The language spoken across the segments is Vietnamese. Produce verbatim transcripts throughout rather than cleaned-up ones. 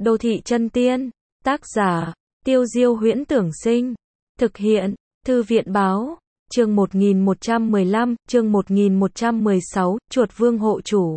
Đô thị chân tiên, tác giả, Tiêu Diêu Huyễn Tưởng Sinh, thực hiện, Thư viện Báo, chương một nghìn một trăm mười lăm, chương một nghìn một trăm mười sáu, chuột vương hộ chủ.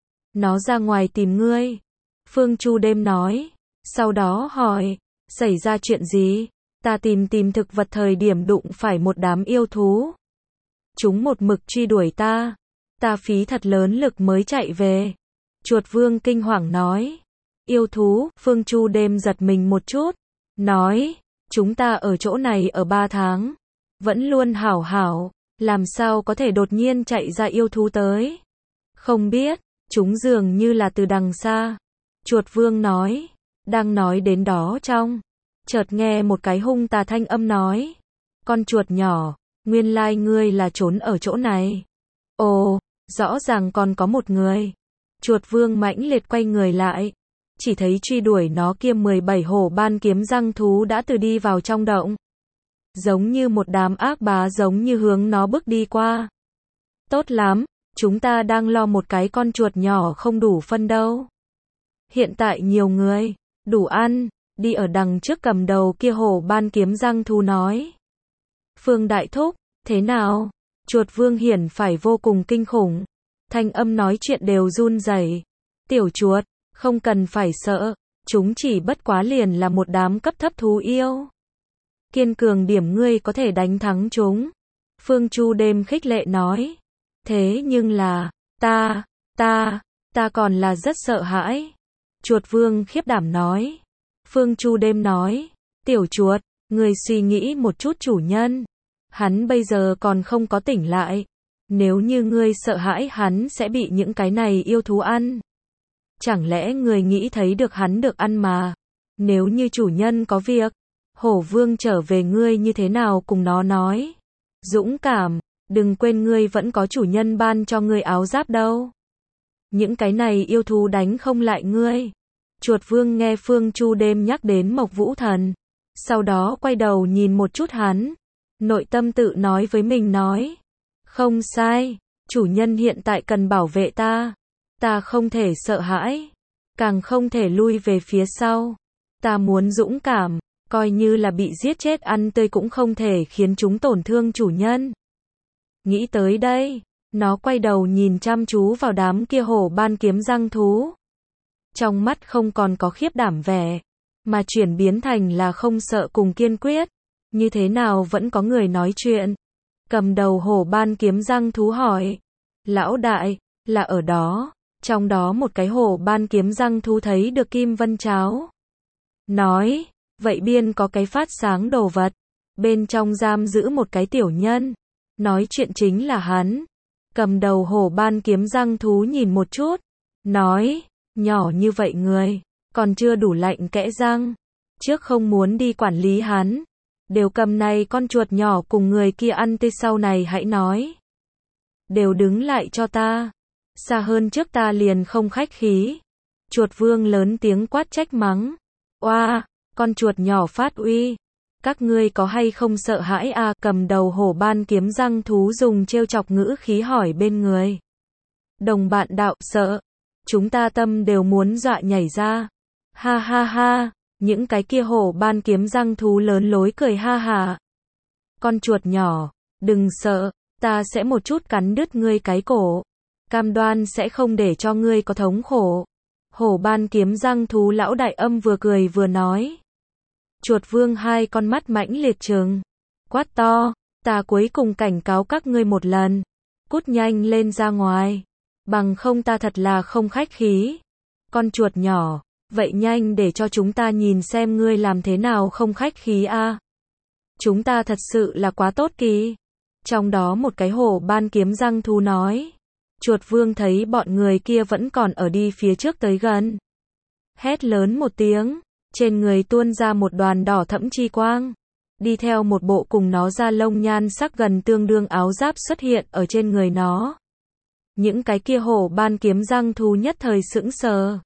Nó ra ngoài tìm ngươi. Phương Chu đêm nói, sau đó hỏi, xảy ra chuyện gì? Ta tìm tìm thực vật thời điểm đụng phải một đám yêu thú. Chúng một mực truy đuổi ta. Ta phí thật lớn lực mới chạy về. Chuột vương kinh hoàng nói. Yêu thú, Phương Chu đêm giật mình một chút. Nói, chúng ta ở chỗ này ở ba tháng. Vẫn luôn hảo hảo, làm sao có thể đột nhiên chạy ra yêu thú tới. Không biết, chúng dường như là từ đằng xa. Chuột vương nói, đang nói đến đó trong. Chợt nghe một cái hung tà thanh âm nói. Con chuột nhỏ, nguyên lai ngươi là trốn ở chỗ này. Ồ, rõ ràng còn có một người. Chuột vương mãnh liệt quay người lại. Chỉ thấy truy đuổi nó kia mười bảy hổ ban kiếm răng thú đã từ đi vào trong động. Giống như một đám ác bá giống như hướng nó bước đi qua. Tốt lắm, chúng ta đang lo một cái con chuột nhỏ không đủ phân đâu. Hiện tại nhiều người, đủ ăn, đi ở đằng trước cầm đầu kia hổ ban kiếm răng thú nói. Phương Đại Thúc, thế nào? Chuột vương hiển phải vô cùng kinh khủng. Thanh âm nói chuyện đều run rẩy. Tiểu chuột, không cần phải sợ, chúng chỉ bất quá liền là một đám cấp thấp thú yêu. Kiên cường điểm ngươi có thể đánh thắng chúng. Phương Chu đêm khích lệ nói. Thế nhưng là, ta, ta, ta còn là rất sợ hãi. Chuột vương khiếp đảm nói. Phương Chu đêm nói. Tiểu chuột, ngươi suy nghĩ một chút chủ nhân. Hắn bây giờ còn không có tỉnh lại. Nếu như ngươi sợ hãi hắn sẽ bị những cái này yêu thú ăn. Chẳng lẽ người nghĩ thấy được hắn được ăn mà. Nếu như chủ nhân có việc. Hổ vương trở về ngươi như thế nào cùng nó nói. Dũng cảm, đừng quên ngươi vẫn có chủ nhân ban cho ngươi áo giáp đâu. Những cái này yêu thú đánh không lại ngươi. Chuột vương nghe Phương Chu đêm nhắc đến Mộc Vũ Thần. Sau đó quay đầu nhìn một chút hắn. Nội tâm tự nói với mình nói. Không sai, chủ nhân hiện tại cần bảo vệ ta. Ta không thể sợ hãi. Càng không thể lui về phía sau. Ta muốn dũng cảm. Coi như là bị giết chết ăn tươi cũng không thể khiến chúng tổn thương chủ nhân. Nghĩ tới đây, nó quay đầu nhìn chăm chú vào đám kia hổ ban kiếm răng thú. Trong mắt không còn có khiếp đảm vẻ, mà chuyển biến thành là không sợ cùng kiên quyết. Như thế nào vẫn có người nói chuyện. Cầm đầu hổ ban kiếm răng thú hỏi. Lão đại, là ở đó. Trong đó một cái hổ ban kiếm răng thú thấy được kim vân cháo. Nói. Vậy biên có cái phát sáng đồ vật. Bên trong giam giữ một cái tiểu nhân. Nói chuyện chính là hắn. Cầm đầu hổ ban kiếm răng thú nhìn một chút. Nói. Nhỏ như vậy người. Còn chưa đủ lạnh kẽ răng. Trước không muốn đi quản lý hắn. Đều cầm này con chuột nhỏ cùng người kia ăn tươi sau này hãy nói. Đều đứng lại cho ta. Xa hơn trước ta liền không khách khí. Chuột vương lớn tiếng quát trách mắng. Oa! Con chuột nhỏ phát uy. Các ngươi có hay không sợ hãi à? Cầm đầu hổ ban kiếm răng thú dùng trêu chọc ngữ khí hỏi bên người. Đồng bạn đạo sợ. Chúng ta tâm đều muốn dọa nhảy ra. Ha ha ha. Những cái kia hổ ban kiếm răng thú lớn lối cười ha ha. Con chuột nhỏ. Đừng sợ. Ta sẽ một chút cắn đứt ngươi cái cổ. Cam đoan sẽ không để cho ngươi có thống khổ. Hổ ban kiếm răng thú lão đại âm vừa cười vừa nói. Chuột vương hai con mắt mãnh liệt trừng. Quát to, ta cuối cùng cảnh cáo các ngươi một lần. Cút nhanh lên ra ngoài. Bằng không ta thật là không khách khí. Con chuột nhỏ, vậy nhanh để cho chúng ta nhìn xem ngươi làm thế nào không khách khí a. À. Chúng ta thật sự là quá tốt kỳ. Trong đó một cái hổ ban kiếm răng thú nói. Chuột vương thấy bọn người kia vẫn còn ở đi phía trước tới gần. Hét lớn một tiếng. Trên người tuôn ra một đoàn đỏ thẫm chi quang. Đi theo một bộ cùng nó da lông nhan sắc gần tương đương áo giáp xuất hiện ở trên người nó. Những cái kia hổ ban kiếm răng thú nhất thời sững sờ.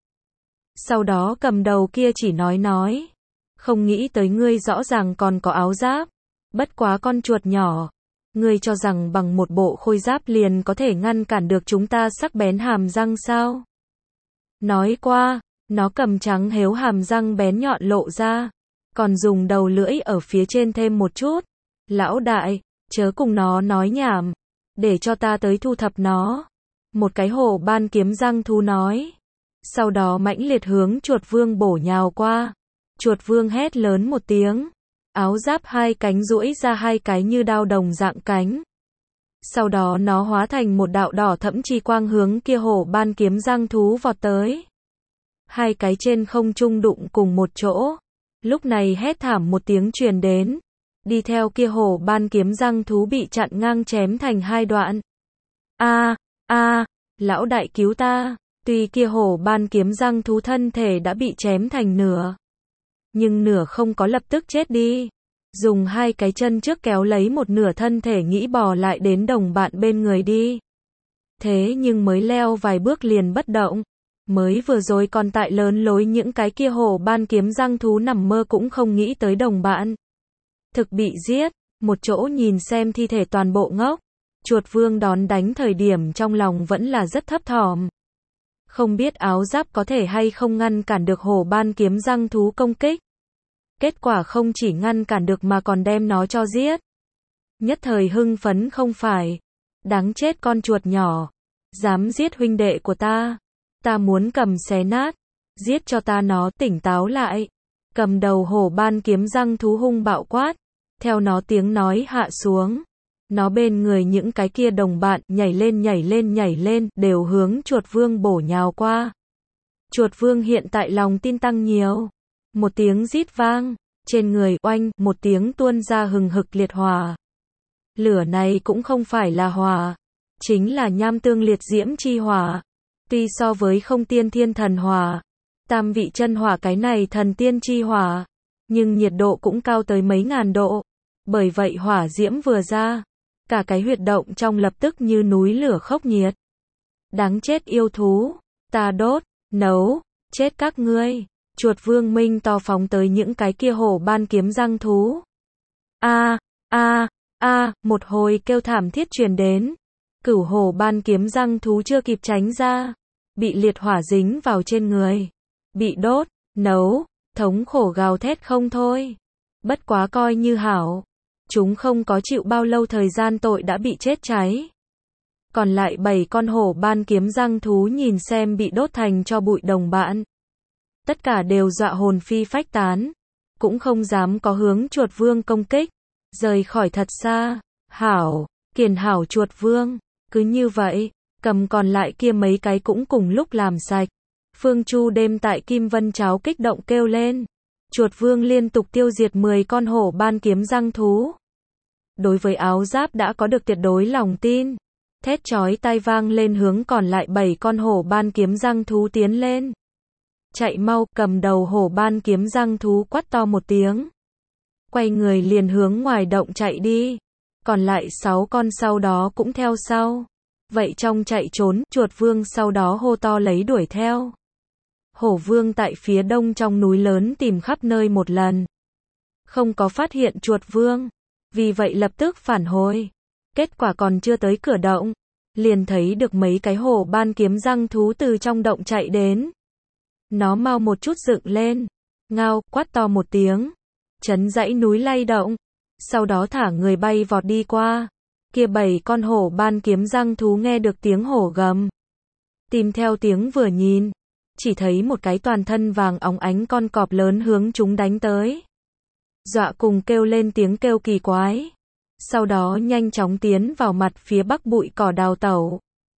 Sau đó cầm đầu kia chỉ nói nói. Không nghĩ tới ngươi rõ ràng còn có áo giáp. Bất quá con chuột nhỏ. Ngươi cho rằng bằng một bộ khôi giáp liền có thể ngăn cản được chúng ta sắc bén hàm răng sao? Nói qua. Nó cầm trắng héo hàm răng bén nhọn lộ ra, còn dùng đầu lưỡi ở phía trên thêm một chút. Lão đại, chớ cùng nó nói nhảm, để cho ta tới thu thập nó. Một cái hổ ban kiếm răng thú nói. Sau đó mãnh liệt hướng chuột vương bổ nhào qua. Chuột vương hét lớn một tiếng. Áo giáp hai cánh duỗi ra hai cái như đao đồng dạng cánh. Sau đó nó hóa thành một đạo đỏ thẫm chi quang hướng kia hổ ban kiếm răng thú vọt tới. Hai cái trên không trung đụng cùng một chỗ. Lúc này hét thảm một tiếng truyền đến. Đi theo kia hổ ban kiếm răng thú bị chặn ngang chém thành hai đoạn. A, a, lão đại cứu ta. Tuy kia hổ ban kiếm răng thú thân thể đã bị chém thành nửa, nhưng nửa không có lập tức chết đi. Dùng hai cái chân trước kéo lấy một nửa thân thể nghĩ bò lại đến đồng bạn bên người đi. Thế nhưng mới leo vài bước liền bất động. Mới vừa rồi còn tại lớn lối những cái kia hổ ban kiếm răng thú nằm mơ cũng không nghĩ tới đồng bạn. Thực bị giết, một chỗ nhìn xem thi thể toàn bộ ngốc. Chuột vương đón đánh thời điểm trong lòng vẫn là rất thấp thỏm. Không biết áo giáp có thể hay không ngăn cản được hổ ban kiếm răng thú công kích. Kết quả không chỉ ngăn cản được mà còn đem nó cho giết. Nhất thời hưng phấn không phải. Đáng chết con chuột nhỏ. Dám giết huynh đệ của ta. Ta muốn cầm xé nát. Giết cho ta nó tỉnh táo lại. Cầm đầu hổ ban kiếm răng thú hung bạo quát. Theo nó tiếng nói hạ xuống. Nó bên người những cái kia đồng bạn nhảy lên nhảy lên nhảy lên đều hướng chuột vương bổ nhào qua. Chuột vương hiện tại lòng tin tăng nhiều. Một tiếng rít vang. Trên người oanh một tiếng tuôn ra hừng hực liệt hỏa. Lửa này cũng không phải là hỏa. Chính là nham tương liệt diễm chi hỏa. Tuy so với không tiên thiên thần hỏa, tam vị chân hỏa cái này thần tiên chi hỏa, nhưng nhiệt độ cũng cao tới mấy ngàn độ. Bởi vậy hỏa diễm vừa ra, cả cái huyệt động trong lập tức như núi lửa khốc nhiệt. Đáng chết yêu thú, ta đốt, nấu, chết các ngươi. Chuột vương minh to phóng tới những cái kia hổ ban kiếm răng thú. A, a, a, một hồi kêu thảm thiết truyền đến. Cửu hổ ban kiếm răng thú chưa kịp tránh ra, bị liệt hỏa dính vào trên người, bị đốt, nấu, thống khổ gào thét không thôi. Bất quá coi như hảo, chúng không có chịu bao lâu thời gian tội đã bị chết cháy. Còn lại bảy con hổ ban kiếm răng thú nhìn xem bị đốt thành cho bụi đồng bạn. Tất cả đều dọa hồn phi phách tán, cũng không dám có hướng chuột vương công kích, rời khỏi thật xa. Hảo, kiền hảo chuột vương, cứ như vậy, cầm còn lại kia mấy cái cũng cùng lúc làm sạch. Phương Chu đêm tại Kim Vân Cháo kích động kêu lên. Chuột vương liên tục tiêu diệt mười con hổ ban kiếm răng thú. Đối với áo giáp đã có được tuyệt đối lòng tin. Thét chói tai vang lên hướng còn lại bảy con hổ ban kiếm răng thú tiến lên. Chạy mau, cầm đầu hổ ban kiếm răng thú quát to một tiếng. Quay người liền hướng ngoài động chạy đi. Còn lại sáu con sau đó cũng theo sau. Vậy trong chạy trốn, chuột vương sau đó hô to lấy đuổi theo. Hổ vương tại phía đông trong núi lớn tìm khắp nơi một lần. Không có phát hiện chuột vương. Vì vậy lập tức phản hồi. Kết quả còn chưa tới cửa động. Liền thấy được mấy cái hổ ban kiếm răng thú từ trong động chạy đến. Nó mau một chút dựng lên. Ngao, quát to một tiếng. Chấn dãy núi lay động. Sau đó thả người bay vọt đi qua. Kia bảy con hổ ban kiếm răng thú nghe được tiếng hổ gầm. Tìm theo tiếng vừa nhìn. Chỉ thấy một cái toàn thân vàng óng ánh con cọp lớn hướng chúng đánh tới. Dọa cùng kêu lên tiếng kêu kỳ quái. Sau đó nhanh chóng tiến vào mặt phía bắc bụi cỏ đào tẩu.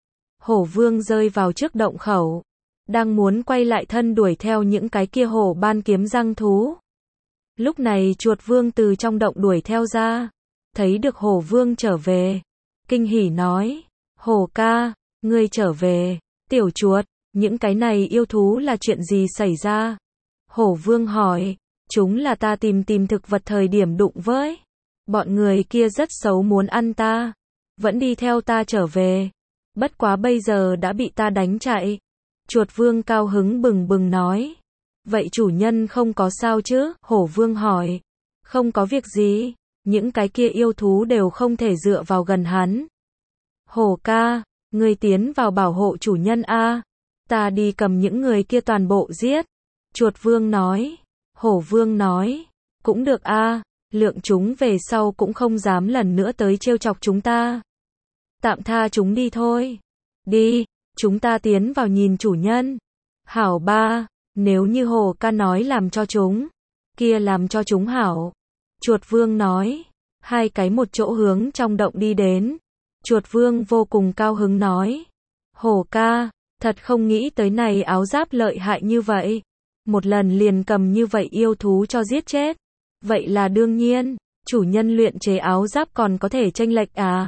Hổ vương rơi vào trước động khẩu. Đang muốn quay lại thân đuổi theo những cái kia hổ ban kiếm răng thú. Lúc này chuột vương từ trong động đuổi theo ra. Thấy được hổ vương trở về. Kinh hỉ nói. Hổ ca, ngươi trở về. Tiểu chuột, những cái này yêu thú là chuyện gì xảy ra? Hổ vương hỏi. Chúng là ta tìm tìm thực vật thời điểm đụng với. Bọn người kia rất xấu muốn ăn ta. Vẫn đi theo ta trở về. Bất quá bây giờ đã bị ta đánh chạy. Chuột vương cao hứng bừng bừng nói. Vậy chủ nhân không có sao chứ? Hổ vương hỏi. Không có việc gì. Những cái kia yêu thú đều không thể dựa vào gần hắn. Hổ ca, ngươi tiến vào bảo hộ chủ nhân a. ta đi cầm những người kia toàn bộ giết. Chuột vương nói. Hổ vương nói. Cũng được a, lượng chúng về sau cũng không dám lần nữa tới trêu chọc chúng ta. Tạm tha chúng đi thôi. Đi, chúng ta tiến vào nhìn chủ nhân. Hảo ba, nếu như hổ ca nói làm cho chúng, kia làm cho chúng hảo. Chuột vương nói. Hai cái một chỗ hướng trong động đi đến. Chuột vương vô cùng cao hứng nói. Hổ ca, thật không nghĩ tới này áo giáp lợi hại như vậy. Một lần liền cầm như vậy yêu thú cho giết chết. Vậy là đương nhiên, chủ nhân luyện chế áo giáp còn có thể chênh lệch à?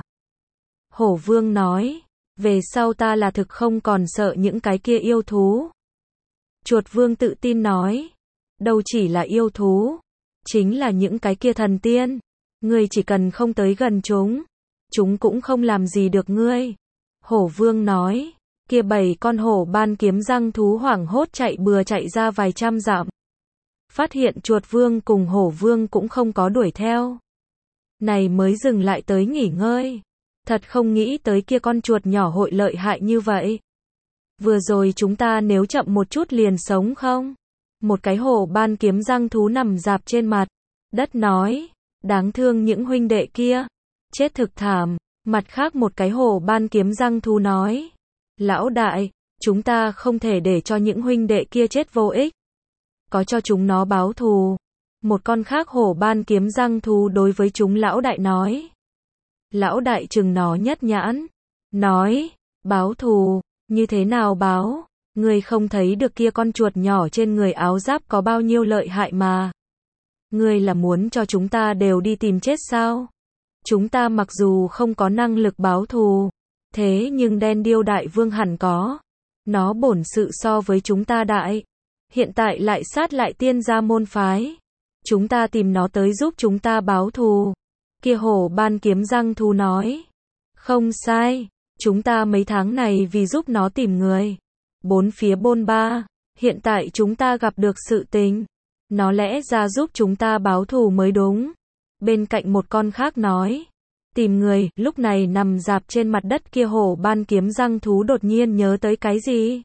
Hổ vương nói. Về sau ta là thực không còn sợ những cái kia yêu thú. Chuột vương tự tin nói. Đâu chỉ là yêu thú, chính là những cái kia thần tiên. Ngươi chỉ cần không tới gần chúng, chúng cũng không làm gì được ngươi. Hổ vương nói. Kia bảy con hổ ban kiếm răng thú hoảng hốt chạy bừa chạy ra vài trăm dặm. Phát hiện chuột vương cùng hổ vương cũng không có đuổi theo. Này mới dừng lại tới nghỉ ngơi. Thật không nghĩ tới kia con chuột nhỏ hội lợi hại như vậy. Vừa rồi chúng ta nếu chậm một chút liền sống không? Một cái hổ ban kiếm răng thú nằm dạp trên mặt đất nói. Đáng thương những huynh đệ kia. Chết thực thảm. Mặt khác một cái hổ ban kiếm răng thú nói. Lão đại, chúng ta không thể để cho những huynh đệ kia chết vô ích. Có cho chúng nó báo thù. Một con khác hổ ban kiếm răng thú đối với chúng lão đại nói. Lão đại chừng nó nhất nhãn. Nói, báo thù, như thế nào báo? Ngươi không thấy được kia con chuột nhỏ trên người áo giáp có bao nhiêu lợi hại mà. Ngươi là muốn cho chúng ta đều đi tìm chết sao? Chúng ta mặc dù không có năng lực báo thù, thế nhưng đen điêu đại vương hẳn có. Nó bổn sự so với chúng ta đại. Hiện tại lại sát lại tiên gia môn phái. Chúng ta tìm nó tới giúp chúng ta báo thù. Kia hổ ban kiếm răng thú nói. Không sai, chúng ta mấy tháng này vì giúp nó tìm người. Bốn phía bôn ba, hiện tại chúng ta gặp được sự tình. Nó lẽ ra giúp chúng ta báo thù mới đúng. Bên cạnh một con khác nói. Tìm người, lúc này nằm dạp trên mặt đất kia hổ ban kiếm răng thú đột nhiên nhớ tới cái gì?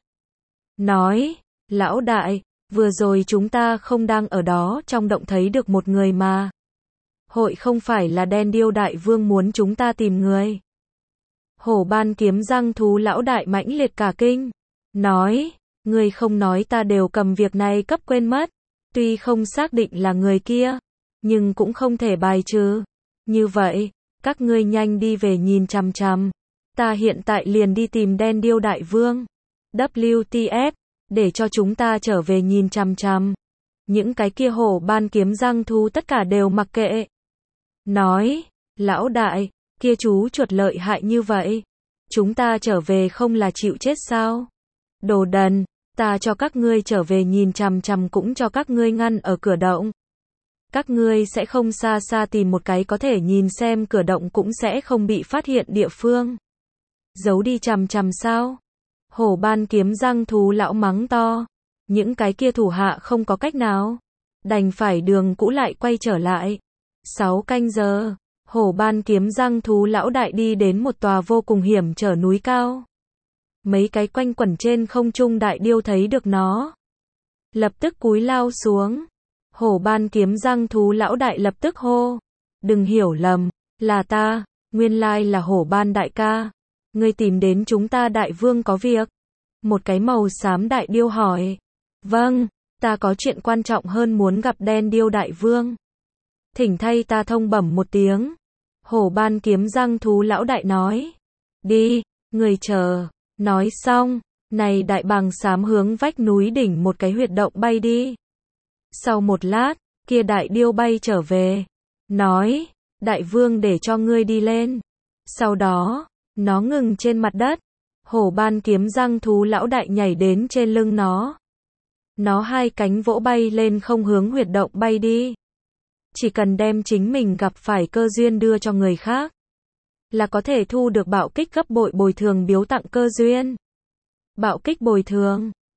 Nói, lão đại, vừa rồi chúng ta không đang ở đó trong động thấy được một người mà. Hội không phải là đen điêu đại vương muốn chúng ta tìm người. Hổ ban kiếm răng thú lão đại mãnh liệt cả kinh. Nói, người không nói ta đều cầm việc này cấp quên mất. Tuy không xác định là người kia, nhưng cũng không thể bài trừ. Như vậy, các ngươi nhanh đi về nhìn chằm chằm. Ta hiện tại liền đi tìm đen điêu đại vương. W T F, để cho chúng ta trở về nhìn chằm chằm. Những cái kia hổ ban kiếm răng thú tất cả đều mặc kệ. Nói, lão đại, kia chú chuột lợi hại như vậy. Chúng ta trở về không là chịu chết sao? Đồ đần, ta cho các ngươi trở về nhìn chằm chằm cũng cho các ngươi ngăn ở cửa động. Các ngươi sẽ không xa xa tìm một cái có thể nhìn xem cửa động cũng sẽ không bị phát hiện địa phương. Giấu đi chằm chằm sao? Hổ ban kiếm răng thú lão mắng to. Những cái kia thủ hạ không có cách nào. Đành phải đường cũ lại quay trở lại. Sáu canh giờ, hổ ban kiếm răng thú lão đại đi đến một tòa vô cùng hiểm trở núi cao. Mấy cái quanh quẩn trên không trung đại điêu thấy được nó. Lập tức cúi lao xuống. Hổ ban kiếm răng thú lão đại lập tức hô. Đừng hiểu lầm, là ta, nguyên lai là hổ ban đại ca. Ngươi tìm đến chúng ta đại vương có việc. Một cái màu xám đại điêu hỏi. Vâng, ta có chuyện quan trọng hơn muốn gặp đen điêu đại vương. Thỉnh thay ta thông bẩm một tiếng. Hổ ban kiếm răng thú lão đại nói. Đi, người chờ. Nói xong, này đại bàng xám hướng vách núi đỉnh một cái huyệt động bay đi. Sau một lát, kia đại điêu bay trở về. Nói, đại vương để cho ngươi đi lên. Sau đó, nó ngừng trên mặt đất. Hổ ban kiếm răng thú lão đại nhảy đến trên lưng nó. Nó hai cánh vỗ bay lên không hướng huyệt động bay đi. Chỉ cần đem chính mình gặp phải cơ duyên đưa cho người khác, là có thể thu được bạo kích gấp bội bồi thường biếu tặng cơ duyên. Bạo kích bồi thường